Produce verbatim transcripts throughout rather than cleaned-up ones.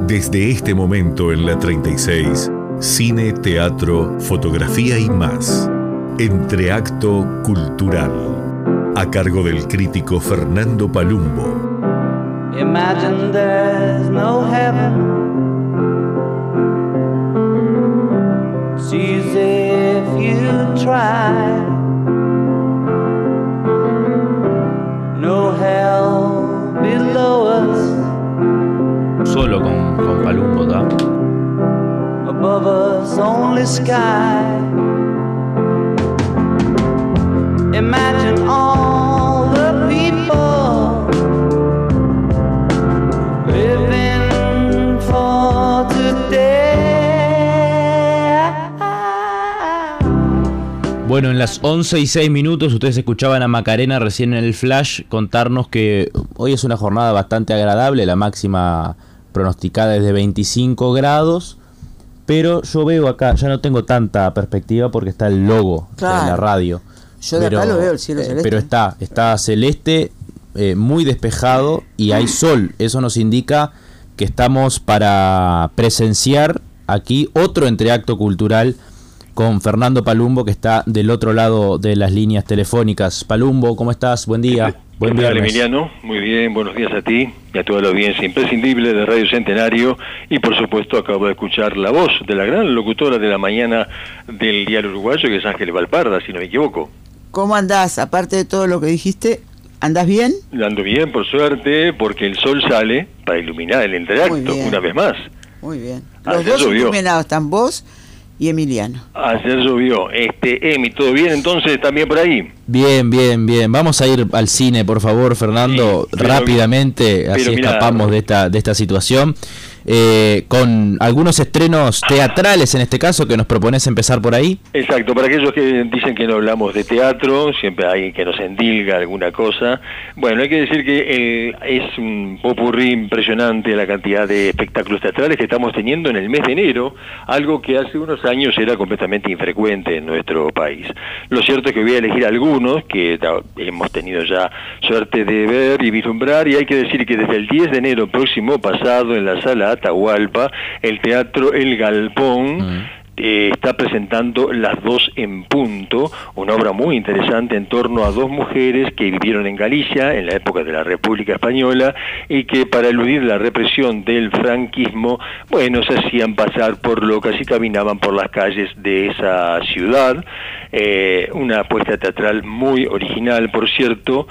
Desde este momento en la treinta y seis, cine, teatro, fotografía y más. Entreacto Cultural, a cargo del crítico Fernando Palumbo. Imagine there's no heaven. It's easy if you try. No hell below us. Solo con, con Palumbo, ¿da? Above us only sky. Imagine all the people living for today. Bueno, en las once y seis minutos ustedes escuchaban a Macarena recién en el flash contarnos que hoy es una jornada bastante agradable, la máxima pronosticada es de veinticinco grados, pero yo veo acá, ya no tengo tanta perspectiva porque está el logo Claro. de la radio. Yo de pero, acá lo veo, el cielo eh, celeste. Pero está, está celeste, eh, muy despejado y hay sol. Eso nos indica que estamos para presenciar aquí otro entreacto cultural con Fernando Palumbo, que está del otro lado de las líneas telefónicas. Palumbo, ¿cómo estás? Buen día. Buen ¿Qué tal, viernes. Emiliano? Muy bien, buenos días a ti y a toda la audiencia imprescindible de Radio Centenario. Y por supuesto acabo de escuchar la voz de la gran locutora de la mañana del diario uruguayo, que es Ángeles Valparda, si no me equivoco. ¿Cómo andás? Aparte de todo lo que dijiste, ¿andás bien? Ando bien, por suerte, porque el sol sale para iluminar el Muy entreacto, bien. una vez más. Muy bien. Los Ayer dos llovió. iluminados están vos y Emiliano. Ayer llovió. Este, Emi, ¿todo bien entonces también por ahí? Bien, bien, bien. Vamos a ir al cine, por favor, Fernando, Sí, pero- rápidamente, pero así mirá, escapamos de esta de esta situación. Eh, con algunos estrenos teatrales, en este caso, que nos propones empezar por ahí. Exacto, para aquellos que dicen que no hablamos de teatro, siempre hay que nos endilga alguna cosa. Bueno, hay que decir que eh, es un popurrí impresionante la cantidad de espectáculos teatrales que estamos teniendo en el mes de enero, algo que hace unos años era completamente infrecuente en nuestro país. Lo cierto es que voy a elegir algunos que ta- hemos tenido ya suerte de ver y vislumbrar, y hay que decir que desde el diez de enero próximo pasado en la sala Atahualpa, el Teatro El Galpón Mm. eh, está presentando Las dos en punto, una obra muy interesante en torno a dos mujeres que vivieron en Galicia en la época de la República Española y que para eludir la represión del franquismo, bueno, se hacían pasar por locas y caminaban por las calles de esa ciudad. Eh, una apuesta teatral muy original, por cierto,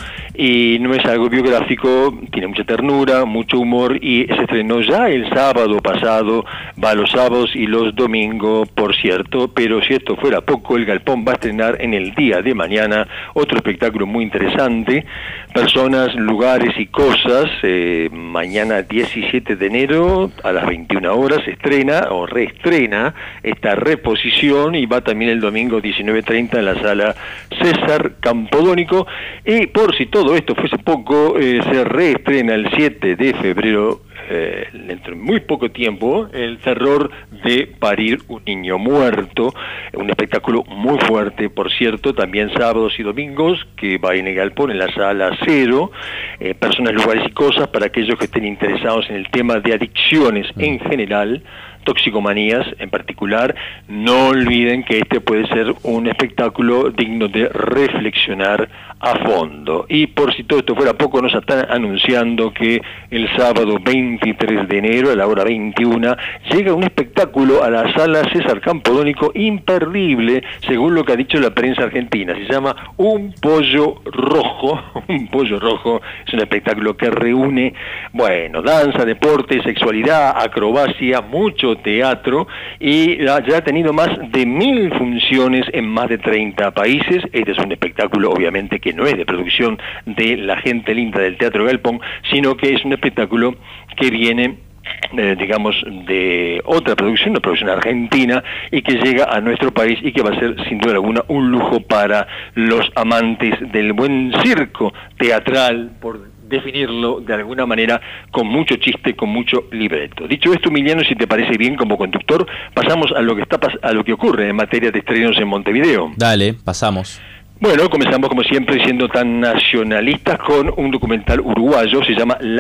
y no es algo biográfico, tiene mucha ternura, mucho humor, y se estrenó ya el sábado pasado, va los sábados y los domingos, por cierto, pero si esto fuera poco, el Galpón va a estrenar en el día de mañana otro espectáculo muy interesante, Personas, Lugares y Cosas. Eh, mañana diecisiete de enero a las veintiuna horas se estrena o reestrena esta reposición, y va también el domingo diecinueve treinta en la sala César Campodónico. Y por si todo esto fuese poco, eh, se reestrena el siete de febrero, eh, dentro de muy poco tiempo, El terror de parir un niño muerto, un espectáculo muy fuerte, por cierto, también sábados y domingos, que va en el Galpón, en la sala Cero. eh, Personas, Lugares y Cosas, para aquellos que estén interesados en el tema de adicciones en general, toxicomanías en particular. No olviden que este puede ser un espectáculo digno de reflexionar a fondo. Y por si todo esto fuera poco, nos están anunciando que el sábado veintitrés de enero a la hora veintiuna llega un espectáculo a la sala César Campodónico imperdible, según lo que ha dicho la prensa argentina. Se llama Un Pollo Rojo. Un Pollo Rojo es un espectáculo que reúne, bueno, danza, deporte, sexualidad, acrobacia, mucho teatro, y ya ha tenido más de mil funciones en más de treinta países. Este es un espectáculo, obviamente, que no es de producción de la gente linda del Teatro Galpón, sino que es un espectáculo que viene Eh, digamos, de otra producción, una producción argentina, y que llega a nuestro país y que va a ser, sin duda alguna, un lujo para los amantes del buen circo teatral, por definirlo de alguna manera, con mucho chiste, con mucho libreto. Dicho esto, Emiliano, si te parece bien como conductor, pasamos a lo que está a lo que ocurre en materia de estrenos en Montevideo. Dale, pasamos. Bueno, comenzamos como siempre siendo tan nacionalistas con un documental uruguayo, se llama La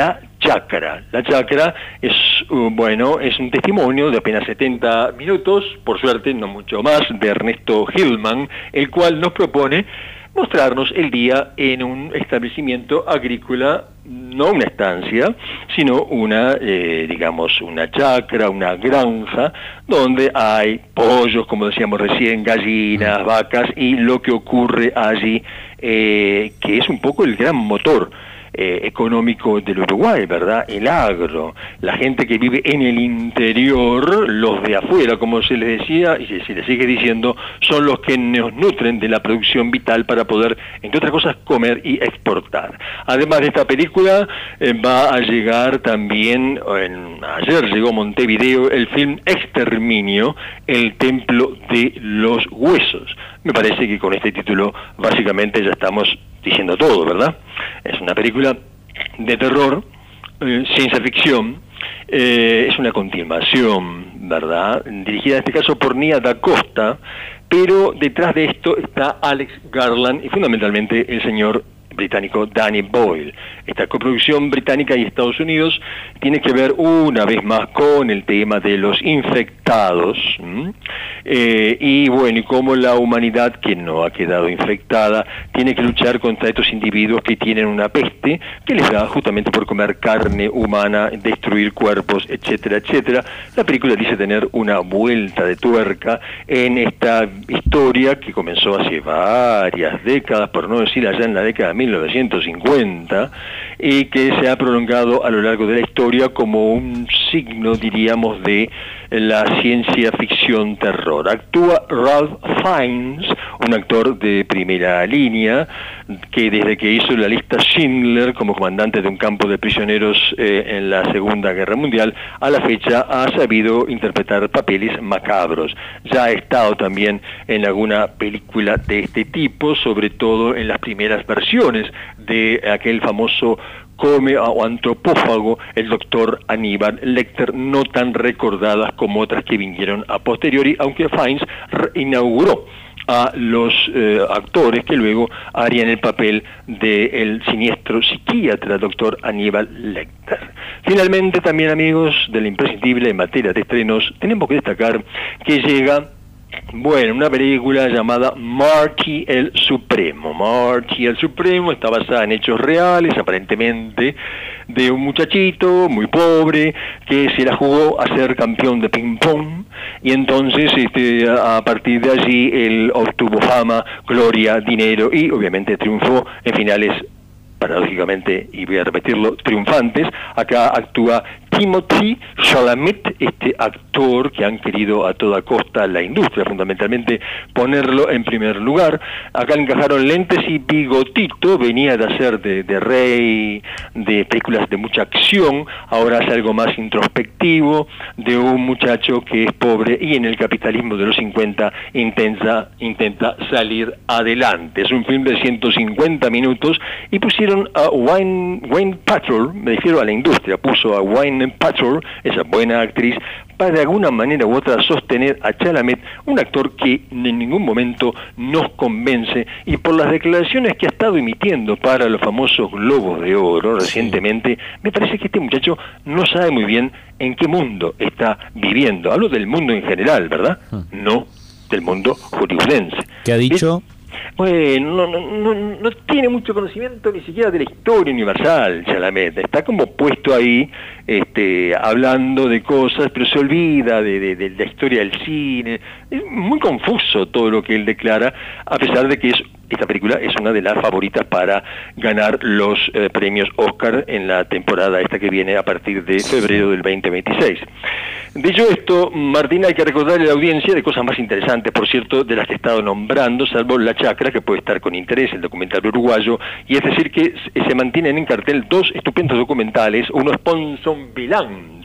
Chacra. La Chacra es, uh, bueno, es un testimonio de apenas setenta minutos, por suerte no mucho más, de Ernesto Hillman, el cual nos propone mostrarnos el día en un establecimiento agrícola, no una estancia, sino una, eh, digamos, una chacra, una granja, donde hay pollos, como decíamos recién, gallinas, vacas, y lo que ocurre allí, eh, que es un poco el gran motor Eh, económico del Uruguay, ¿verdad? El agro, la gente que vive en el interior, los de afuera, como se les decía, y se, se les sigue diciendo, son los que nos nutren de la producción vital para poder, entre otras cosas, comer y exportar. Además de esta película, eh, va a llegar también, en, ayer llegó a Montevideo, el film Exterminio, el templo de los huesos. Me parece que con este título, básicamente, ya estamos diciendo todo, ¿verdad? Es una película de terror, eh, ciencia ficción, eh, es una continuación, ¿verdad? Dirigida en este caso por Nia Da Costa, pero detrás de esto está Alex Garland y fundamentalmente el señor británico Danny Boyle. Esta coproducción británica y Estados Unidos tiene que ver una vez más con el tema de los infectados, ¿m? Eh, y bueno, y cómo la humanidad, que no ha quedado infectada, tiene que luchar contra estos individuos que tienen una peste que les da justamente por comer carne humana, destruir cuerpos, etcétera, etcétera. La película dice tener una vuelta de tuerca en esta historia que comenzó hace varias décadas, por no decir allá en la década de mil novecientos cincuenta, y que se ha prolongado a lo largo de la historia como un signo, diríamos, de la ciencia ficción terror. Actúa Ralph Fiennes, un actor de primera línea, que desde que hizo la lista Schindler como comandante de un campo de prisioneros eh, en la Segunda Guerra Mundial, a la fecha ha sabido interpretar papeles macabros. Ya ha estado también en alguna película de este tipo, sobre todo en las primeras versiones de aquel famoso come o antropófago, el doctor Aníbal Lecter, no tan recordadas como otras que vinieron a posteriori, aunque Fiennes inauguró a los eh, actores que luego harían el papel del siniestro psiquiatra doctor Aníbal Lecter. Finalmente, también, amigos, de la imprescindible en materia de estrenos, tenemos que destacar que llega, bueno, una película llamada Marty el Supremo. Marty el Supremo está basada en hechos reales, aparentemente, de un muchachito muy pobre que se la jugó a ser campeón de ping-pong, y entonces este, a partir de allí él obtuvo fama, gloria, dinero y obviamente triunfó en finales, paradójicamente, y voy a repetirlo, triunfantes. Acá actúa Timothy Chalamet, este actor que han querido a toda costa la industria, fundamentalmente, ponerlo en primer lugar. Acá le encajaron lentes y bigotito, venía de hacer de, de rey, de películas de mucha acción, ahora hace algo más introspectivo, de un muchacho que es pobre y en el capitalismo de los cincuenta intenta, intenta salir adelante. Es un film de ciento cincuenta minutos y pusieron a Wayne, Wayne Patrol, me refiero a la industria, puso a Wayne Patrol, esa buena actriz, para de alguna manera u otra sostener a Chalamet, un actor que en ningún momento nos convence, y por las declaraciones que ha estado emitiendo para los famosos Globos de Oro recientemente, me parece que este muchacho no sabe muy bien en qué mundo está viviendo. Hablo del mundo en general, ¿verdad? No del mundo hollywoodense. ¿Qué ha dicho? ¿Es? Bueno, no, no, no, no tiene mucho conocimiento ni siquiera de la historia universal, Chalamet. Está como puesto ahí, este, hablando de cosas, pero se olvida de, de, de la historia del cine. Es muy confuso todo lo que él declara, a pesar de que es, esta película es una de las favoritas para ganar los eh, premios Oscar en la temporada esta que viene a partir de febrero del veinte veintiséis. Dicho esto, Martín, hay que recordarle a la audiencia de cosas más interesantes, por cierto, de las que he estado nombrando, salvo La Chacra, que puede estar con interés, el documental uruguayo, y es decir que se mantienen en cartel dos estupendos documentales, uno es Ponzon Vilant,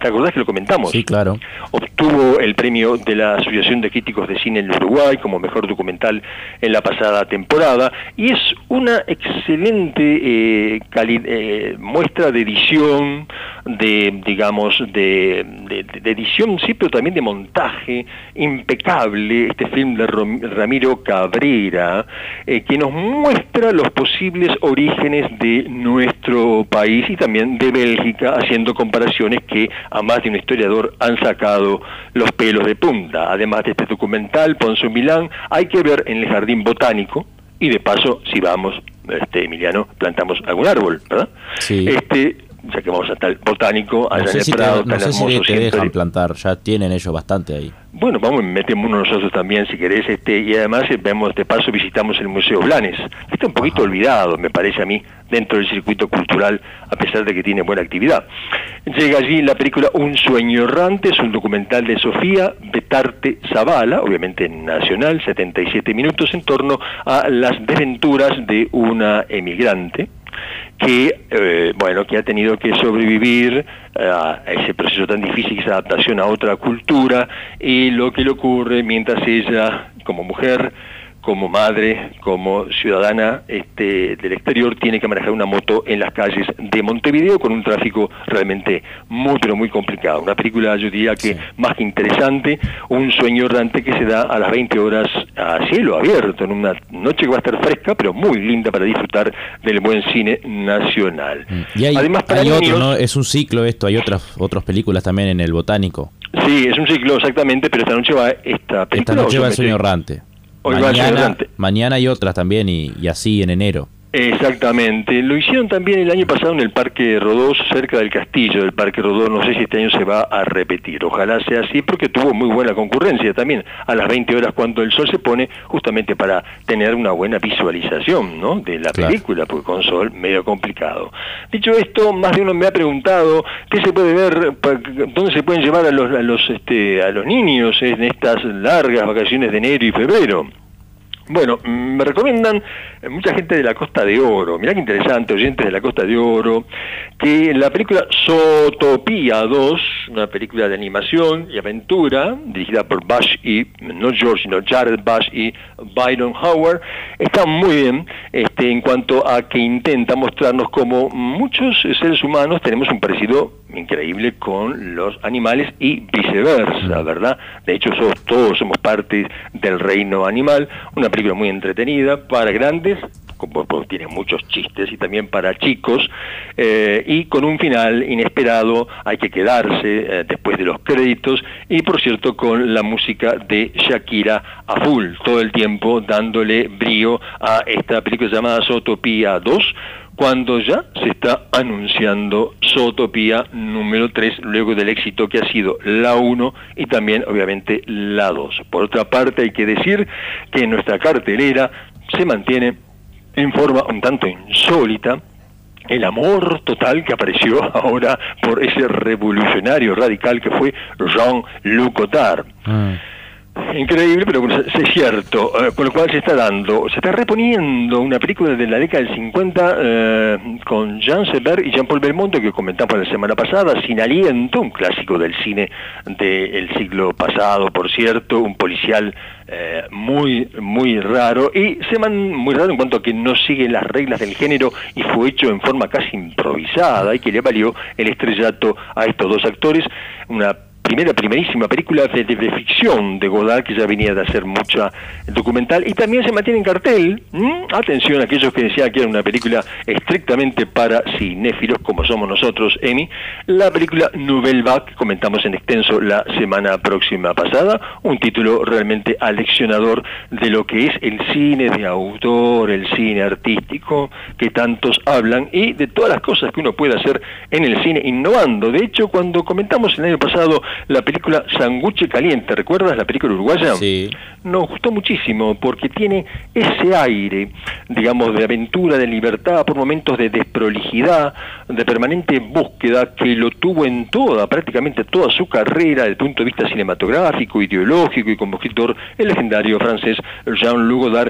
¿Te acordás que lo comentamos? Sí, claro. Obtuvo el premio de la Asociación de Críticos de Cine en Uruguay como mejor documental en la pasada temporada, y es una excelente eh, cali eh, muestra de edición, de, digamos, de, de, de edición, sí, pero también de montaje impecable, este film de Rom Ramiro Cabrera, eh, que nos muestra los posibles orígenes de nuestro país y también de Bélgica, haciendo comparaciones que a más de un historiador han sacado los pelos de punta. Además de este documental, Ponce Milán, hay que ver en el Jardín Botánico, y de paso, si vamos, este Emiliano, plantamos algún árbol, ¿verdad? Sí. Este, ya que vamos hasta el Botánico, allá No en sé el si Prado, te, no tan sé si hermoso te dejan siempre. plantar, ya tienen ellos bastante ahí. Bueno, vamos, metemos uno nosotros también, si querés, este, y además eh, vemos, de paso visitamos el Museo Blanes. Está un poquito Ajá. olvidado, me parece a mí, dentro del circuito cultural, a pesar de que tiene buena actividad. Llega allí la película Un sueño errante, es un documental de Sofía Betarte Zavala, obviamente nacional, setenta y siete minutos, en torno a las desventuras de una emigrante que, eh, bueno, que ha tenido que sobrevivir eh, a ese proceso tan difícil, esa adaptación a otra cultura, y lo que le ocurre mientras ella, como mujer, como madre, como ciudadana este, del exterior, tiene que manejar una moto en las calles de Montevideo con un tráfico realmente muy, pero muy complicado. Una película, yo diría que sí. más que interesante, un sueño errante que se da a las veinte horas a cielo abierto, en una noche que va a estar fresca, pero muy linda para disfrutar del buen cine nacional. Y hay, Además, para hay niños, otro, ¿no? Es un ciclo esto, hay otras otras películas también en el Botánico. Sí, es un ciclo exactamente, pero esta noche va esta película. Esta noche va El solamente- sueño errante. Hoy va El sueño Mañana, errante. mañana hay otras también y, y así en enero. Exactamente, lo hicieron también el año pasado en el Parque Rodó, cerca del castillo del Parque Rodó. No sé si este año se va a repetir, ojalá sea así, porque tuvo muy buena concurrencia también, a las veinte horas cuando el sol se pone, justamente para tener una buena visualización, ¿no?, de la Claro. película, porque con sol medio complicado. Dicho esto, más de uno me ha preguntado qué se puede ver, pa- dónde se pueden llevar a los, a los, este, a los niños en estas largas vacaciones de enero y febrero. Bueno, me recomiendan eh, mucha gente de la Costa de Oro, mirá qué interesante, oyentes de la Costa de Oro, que la película Zootopia dos, una película de animación y aventura, dirigida por Bush y, no George, sino Jared Bush y Byron Howard, está muy bien este, en cuanto a que intenta mostrarnos cómo muchos seres humanos tenemos un parecido increíble con los animales y viceversa, ¿verdad? De hecho, somos, todos somos parte del reino animal. Una película muy entretenida para grandes, como, como tiene muchos chistes, y también para chicos, eh, y con un final inesperado. Hay que quedarse eh, después de los créditos, y por cierto con la música de Shakira a full, todo el tiempo dándole brío a esta película llamada Zootopia dos, cuando ya se está anunciando Zootopia número tres, luego del éxito que ha sido la uno y también obviamente la dos. Por otra parte, hay que decir que nuestra cartelera se mantiene en forma un tanto insólita. El amor total que apareció ahora por ese revolucionario radical que fue Jean-Luc Godard. Mm. Increíble, pero es cierto, eh, con lo cual se está dando, se está reponiendo una película de la década del cincuenta eh, con Jean Seberg y Jean-Paul Belmondo, que comentamos la semana pasada, Sin aliento, un clásico del cine del siglo pasado, por cierto, un policial eh, muy, muy raro, y se man, muy raro en cuanto a que no sigue las reglas del género y fue hecho en forma casi improvisada, y que le valió el estrellato a estos dos actores. Una primera, primerísima película de, de, de ficción de Godard, que ya venía de hacer mucha documental, y también se mantiene en cartel. ¿Mm? Atención a aquellos que decían que era una película estrictamente para cinéfilos, como somos nosotros, Emi, la película Nouvelle Vague, que comentamos en extenso la semana próxima pasada, un título realmente aleccionador de lo que es el cine de autor, el cine artístico, que tantos hablan, y de todas las cosas que uno puede hacer en el cine innovando. De hecho, cuando comentamos el año pasado la película Sanguche Caliente, ¿recuerdas la película uruguaya? Sí. Nos gustó muchísimo porque tiene ese aire, digamos, de aventura, de libertad, por momentos de desprolijidad, de permanente búsqueda, que lo tuvo en toda, prácticamente toda su carrera, desde el punto de vista cinematográfico, ideológico y como escritor, el legendario francés Jean-Luc Godard,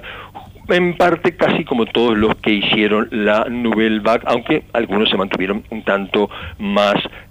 en parte casi como todos los que hicieron la Nouvelle Vague, aunque algunos se mantuvieron un tanto más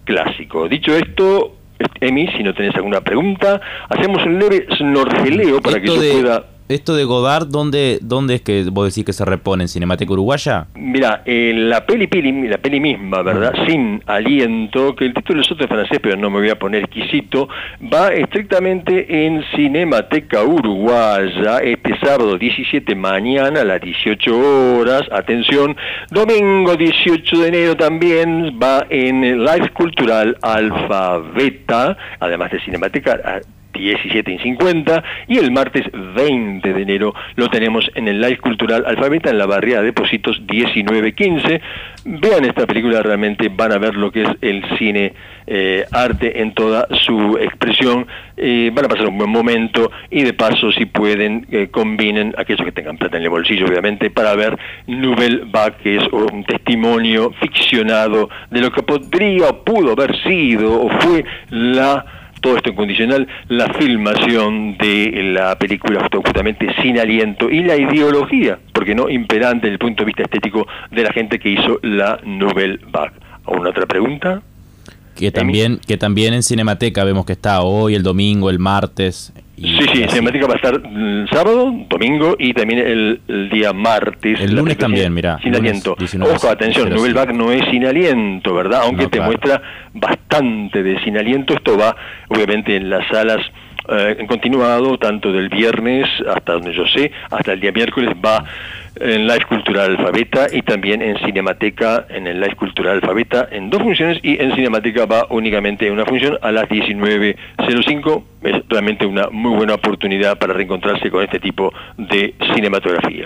clásico. Dicho esto, Emi, si no tenés alguna pregunta, hacemos un leve snorkeleo para esto que de, yo pueda... Esto de Godard, ¿dónde, ¿dónde es que vos decís que se repone? ¿En Cinemateca Uruguaya? Mira, eh, la peli, peli, la peli misma, ¿verdad? Mm. Sin aliento, que el título es otro en francés, pero no me voy a poner exquisito, va estrictamente en Cinemateca Uruguaya, este sábado diecisiete, mañana a las dieciocho horas, atención, domingo dieciocho de enero también va en el Live Cultural Alfabeta, además de Cinemateca diecisiete y cincuenta, y el martes veinte de enero lo tenemos en el Live Cultural Alfabeta en la barriada de Pocitos diecinueve quince. Vean esta película, realmente van a ver lo que es el cine eh, arte en toda su expresión, eh, van a pasar un buen momento y de paso, si pueden, eh, combinen aquellos que tengan plata en el bolsillo, obviamente, para ver Nouvelle Vague, que es un testimonio ficcionado de lo que podría o pudo haber sido o fue la... todo esto incondicional, la filmación de la película justamente Sin Aliento y la ideología, porque no imperante desde el punto de vista estético de la gente que hizo la Nouvelle Vague. ¿Alguna otra pregunta? Que también, que también en Cinemateca vemos que está hoy, el domingo, el martes. Sí, sí, en Cinemateca va a estar el sábado, domingo y también el, el día martes. El lunes también, mirá. Sin aliento. Ojo, atención, Nouvelle Vague no es sin aliento, ¿verdad? Aunque no, te claro. muestra bastante de sin aliento. Esto va, obviamente, en las salas eh, en continuado, tanto del viernes hasta donde yo sé, hasta el día miércoles va en Live Cultural Alfabeta y también en Cinemateca, en el Live Cultural Alfabeta, en dos funciones, y en Cinemateca va únicamente en una función a las diecinueve cero cinco. Es realmente una muy buena oportunidad para reencontrarse con este tipo de cinematografía.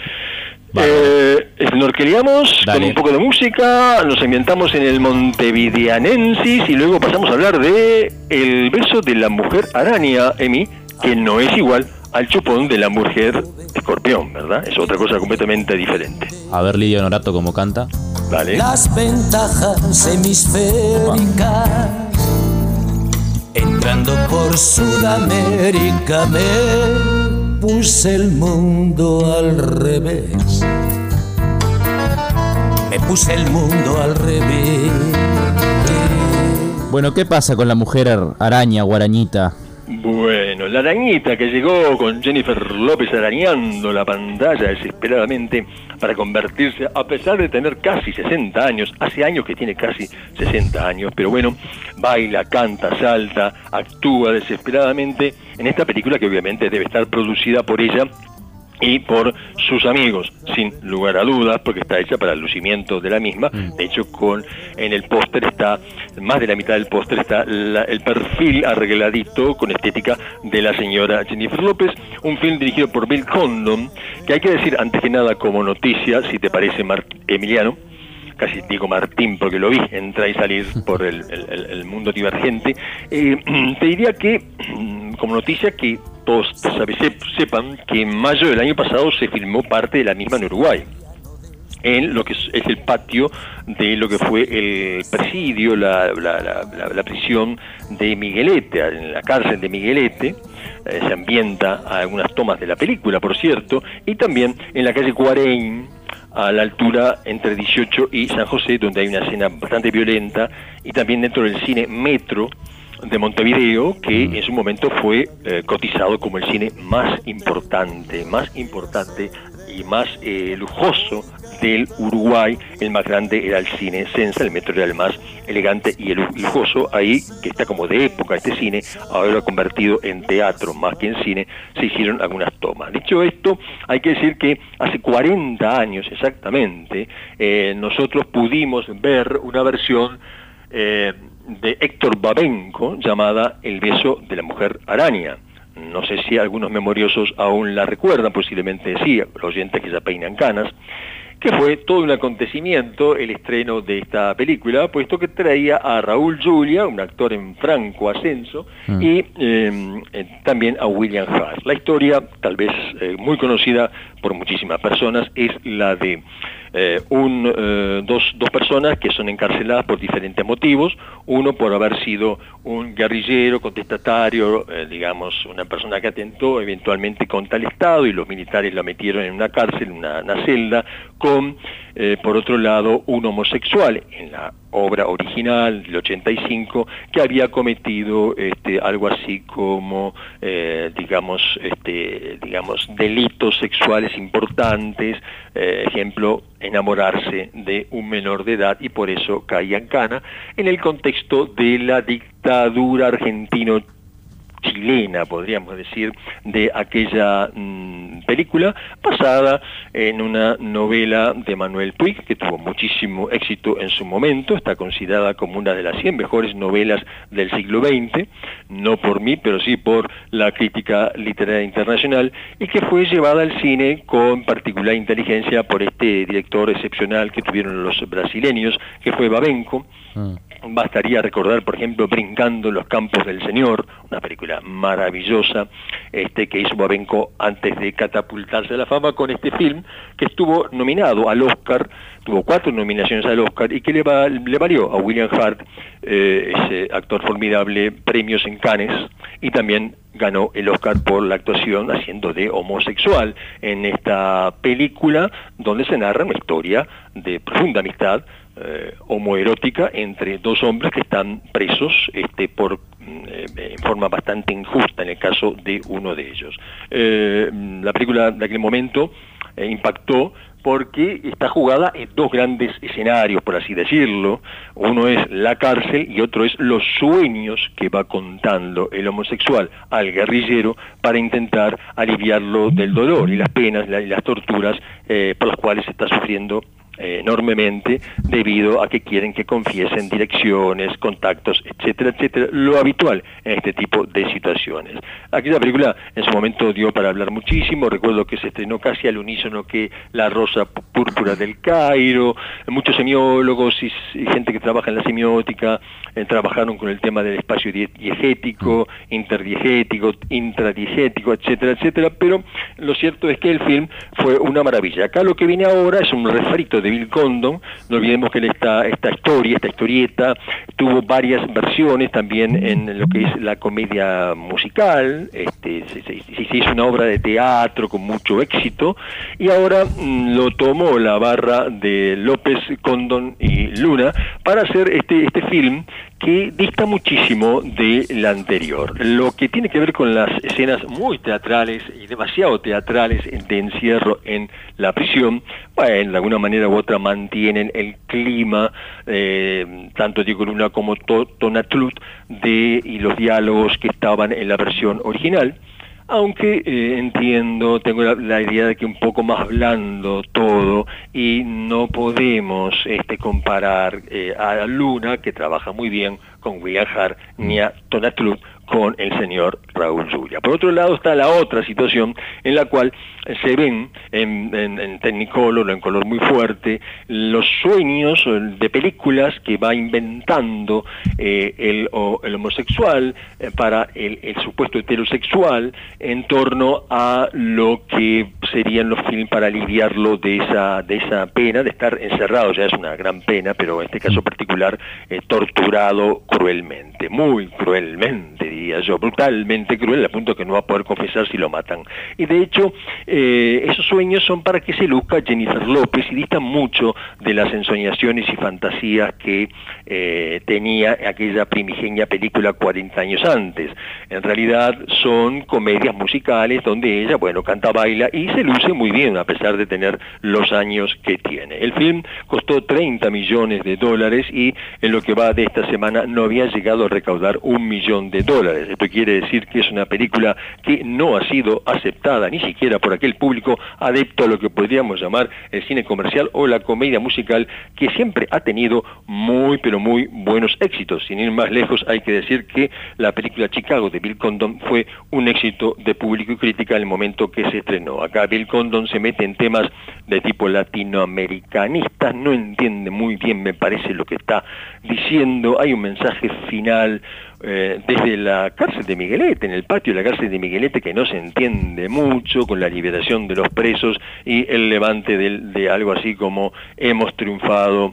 Vale. Eh, snorkeleamos con un poco de música, nos ambientamos en el montevideanensis y luego pasamos a hablar de El beso de la mujer araña, Emi, que no es igual al chupón de la mujer escorpión, ¿verdad? Es otra cosa completamente diferente. A ver, Lidia Honorato, cómo canta. Vale. Las ventajas hemisféricas, entrando por Sudamérica, me puse el mundo al revés. Me puse el mundo al revés. Bueno, ¿qué pasa con la mujer araña o arañita? Bueno, la arañita que llegó con Jennifer López arañando la pantalla desesperadamente para convertirse, a pesar de tener casi sesenta años, hace años que tiene casi sesenta años, pero bueno, baila, canta, salta, actúa desesperadamente en esta película que obviamente debe estar producida por ella y por sus amigos, sin lugar a dudas, porque está hecha para el lucimiento de la misma. De hecho, con en el póster está, más de la mitad del póster está la, el perfil arregladito con estética de la señora Jennifer López, un film dirigido por Bill Condon, que hay que decir, antes que nada, como noticia, si te parece, Mar Emiliano, casi digo Martín porque lo vi entrar y salir por el, el, el mundo divergente, eh, te diría que, como noticia, que todos sepan que en mayo del año pasado se filmó parte de la misma en Uruguay, en lo que es, es el patio de lo que fue el presidio, la, la, la, la, la prisión de Miguelete, en la cárcel de Miguelete. Eh, se ambienta a algunas tomas de la película, por cierto, y también en la calle Cuarein, a la altura entre dieciocho y San José, donde hay una escena bastante violenta, y también dentro del cine Metro de Montevideo, que en su momento fue eh, cotizado como el cine más importante, más importante y más eh, lujoso del Uruguay. El más grande era el cine Sensa, el Metro era el más elegante y el lujoso. Ahí, que está como de época este cine, ahora lo ha convertido en teatro más que en cine, se hicieron algunas tomas. Dicho esto, hay que decir que hace cuarenta años exactamente, eh, nosotros pudimos ver una versión eh, de Héctor Babenco llamada El beso de la mujer araña. No sé si algunos memoriosos aún la recuerdan, posiblemente sí, los oyentes que ya peinan canas, que fue todo un acontecimiento el estreno de esta película, puesto que traía a Raúl Julia, un actor en franco ascenso, mm. y eh, eh, también a William Hart. La historia, tal vez eh, muy conocida por muchísimas personas, es la de eh, un, eh, dos, dos personas que son encarceladas por diferentes motivos. Uno por haber sido un guerrillero, contestatario, eh, digamos, una persona que atentó eventualmente contra el Estado, y los militares la metieron en una cárcel, una, una celda, con, eh, por otro lado, un homosexual. En la obra original del ochenta y cinco, que había cometido este, algo así como, eh, digamos, este, digamos, delitos sexuales importantes, eh, ejemplo, enamorarse de un menor de edad, y por eso caía en cana en el contexto de la dictadura argentino chilena, podríamos decir, de aquella mmm, película, basada en una novela de Manuel Puig, que tuvo muchísimo éxito en su momento, está considerada como una de las cien mejores novelas del siglo veinte, no por mí, pero sí por la crítica literaria internacional, y que fue llevada al cine con particular inteligencia por este director excepcional que tuvieron los brasileños, que fue Babenco. Mm. Bastaría recordar, por ejemplo, Brincando en los Campos del Señor, una película maravillosa este, que hizo Babenco antes de catapultarse a la fama con este film, que estuvo nominado al Oscar, tuvo cuatro nominaciones al Oscar, y que le, va, le valió a William Hart, eh, ese actor formidable, premios en Cannes, y también ganó el Oscar por la actuación haciendo de homosexual en esta película, donde se narra una historia de profunda amistad eh, homoerótica entre dos hombres que están presos este, por eh, en forma bastante injusta en el caso de uno de ellos. Eh, la película de aquel momento eh, impactó porque está jugada en dos grandes escenarios, por así decirlo. Uno es la cárcel y otro es los sueños que va contando el homosexual al guerrillero para intentar aliviarlo del dolor y las penas y las torturas eh, por las cuales está sufriendo Eh, enormemente debido a que quieren que confiesen direcciones, contactos, etcétera, etcétera, lo habitual en este tipo de situaciones. Aquella película en su momento dio para hablar muchísimo, recuerdo que se estrenó casi al unísono que La Rosa Púrpura del Cairo, muchos semiólogos y, y gente que trabaja en la semiótica eh, trabajaron con el tema del espacio diegético, interdiegético, intradiegético, etcétera, etcétera, pero lo cierto es que el film fue una maravilla. Acá lo que viene ahora es un refrito de Bill Condon. No olvidemos que esta, esta historia, esta historieta, tuvo varias versiones también en lo que es la comedia musical, este, se, se, se hizo una obra de teatro con mucho éxito, y ahora mmm, lo tomó la barra de López, Condon y Luna para hacer este, este film que dista muchísimo del anterior. Lo que tiene que ver con las escenas muy teatrales y demasiado teatrales de encierro en la prisión, bueno, de alguna manera u otra mantienen el clima, eh, tanto Diego Luna como Tonatruth, de, y los diálogos que estaban en la versión original. Aunque eh, entiendo, tengo la, la idea de que un poco más blando todo, y no podemos este, comparar eh, a Luna, que trabaja muy bien, con William Hart, ni a Tonatruth con el señor Raúl Julia. Por otro lado está la otra situación en la cual se ven en, en, en Technicolor, en color muy fuerte, los sueños de películas que va inventando eh, el, o, el homosexual eh, para el, el supuesto heterosexual en torno a lo que serían los films para aliviarlo de esa, de esa pena, de estar encerrado, ya es una gran pena, pero en este caso particular, eh, torturado cruelmente, muy cruelmente, diría yo, brutalmente cruel, al punto que no va a poder confesar si lo matan. Y de hecho, eh, esos sueños son para que se luzca Jennifer López, y distan mucho de las ensoñaciones y fantasías que eh, tenía aquella primigenia película cuarenta años antes. En realidad son comedias musicales donde ella, bueno, canta, baila y se luce muy bien a pesar de tener los años que tiene. El film costó treinta millones de dólares y en lo que va de esta semana no había llegado a recaudar un millón de dólares. Esto quiere decir que es una película que no ha sido aceptada ni siquiera por aquel público adepto a lo que podríamos llamar el cine comercial o la comedia musical, que siempre ha tenido muy pero muy buenos éxitos. Sin ir más lejos, hay que decir que la película Chicago de Bill Condon fue un éxito de público y crítica en el momento que se estrenó. Acá Bill Condon se mete en temas de tipo latinoamericanista, no entiende muy bien, me parece, lo que está diciendo. Hay un mensaje final eh, desde la cárcel de Miguelete, en el patio de la cárcel de Miguelete, que no se entiende mucho, con la liberación de los presos y el levante de, de algo así como hemos triunfado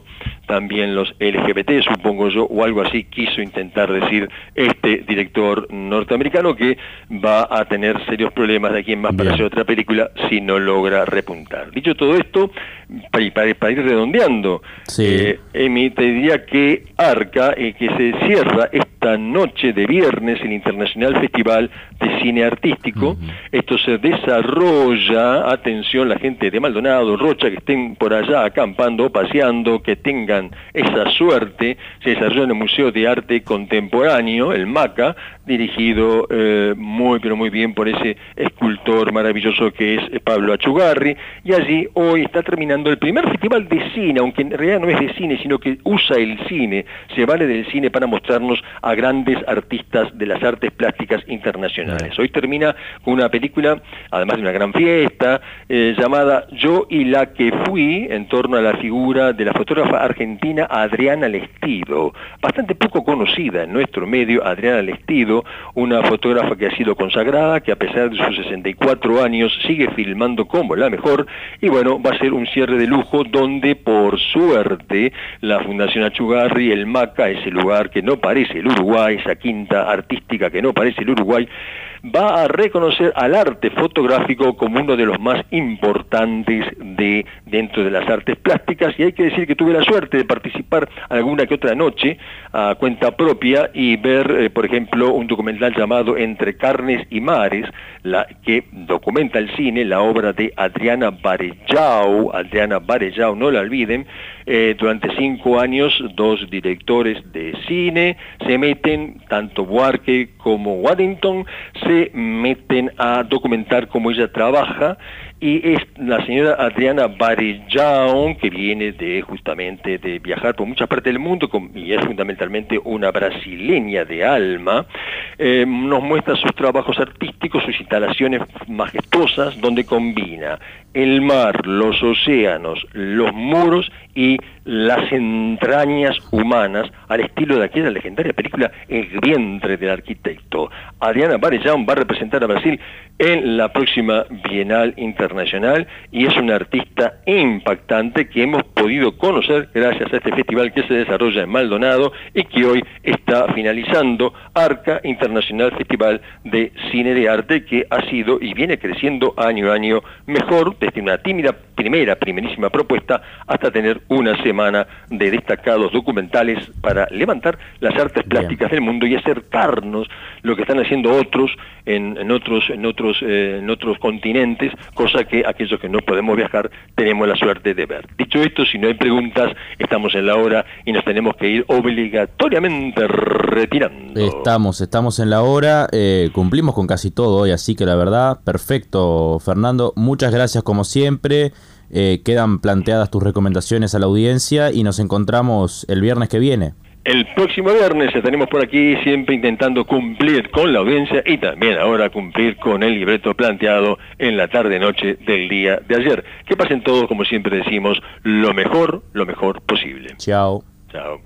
también los L G B T, supongo yo, o algo así quiso intentar decir este director norteamericano, que va a tener serios problemas de aquí en más para hacer otra película si no logra repuntar. Dicho todo esto, para, para, para ir redondeando, sí. eh, Emi, te diría que Arca, eh, que se cierra esta noche de viernes el Internacional Festival de Cine Artístico. Uh-huh. Esto se desarrolla, atención la gente de Maldonado, Rocha, que estén por allá acampando, paseando, que tengan esa suerte, se desarrolla en el Museo de Arte Contemporáneo, el MACA, dirigido eh, muy pero muy bien por ese escultor maravilloso que es Pablo Achugarri, y allí hoy está terminando el primer festival de cine, aunque en realidad no es de cine, sino que usa el cine, se vale del cine para mostrarnos a grandes artistas de las artes plásticas internacionales. Hoy termina con una película, además de una gran fiesta, eh, llamada Yo y la que fui, en torno a la figura de la fotógrafa argentina Adriana Lestido, bastante poco conocida en nuestro medio. Adriana Lestido, una fotógrafa que ha sido consagrada, que a pesar de sus sesenta y cuatro años sigue filmando como la mejor, y bueno, va a ser un cierre de lujo donde por suerte la Fundación Achugarri, el MACA, ese lugar que no parece el Uruguay, esa quinta artística que no parece el Uruguay, va a reconocer al arte fotográfico como uno de los más importantes de dentro de las artes plásticas, y hay que decir que tuve la suerte de participar alguna que otra noche a cuenta propia y ver, eh, por ejemplo, un documental llamado Entre Carnes y Mares, la que documenta el cine, la obra de Adriana Varejão, Adriana Varejão, no la olviden. Eh, durante cinco años, dos directores de cine se meten, tanto Buarque como Waddington, se meten a documentar cómo ella trabaja, y es la señora Adriana Varejão, que viene de justamente de viajar por muchas partes del mundo, y es fundamentalmente una brasileña de alma. Eh, nos muestra sus trabajos artísticos, sus instalaciones majestuosas, donde combina el mar, los océanos, los muros y las entrañas humanas, al estilo de aquella legendaria película El vientre del arquitecto. Adriana Varejão va a representar a Brasil en la próxima Bienal Internacional, y es una artista impactante que hemos podido conocer gracias a este festival que se desarrolla en Maldonado y que hoy está finalizando, Arca Internacional Festival de Cine de Arte, que ha sido y viene creciendo año a año mejor, desde una tímida primera, primerísima propuesta, hasta tener una semana de destacados documentales para levantar las artes plásticas Bien. del mundo y acercarnos lo que están haciendo otros en, en otros en otros eh, en otros continentes, cosa que aquellos que no podemos viajar tenemos la suerte de ver. Dicho esto, si no hay preguntas, estamos en la hora y nos tenemos que ir obligatoriamente retirando. Estamos, estamos en la hora, eh, cumplimos con casi todo hoy, así que la verdad, perfecto, Fernando, muchas gracias como siempre. Eh, quedan planteadas tus recomendaciones a la audiencia y nos encontramos el viernes que viene. El próximo viernes estaremos por aquí, siempre intentando cumplir con la audiencia y también ahora cumplir con el libreto planteado en la tarde-noche del día de ayer. Que pasen todos, como siempre decimos, lo mejor, lo mejor posible. Chao. Chao.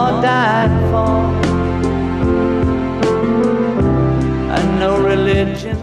And no religion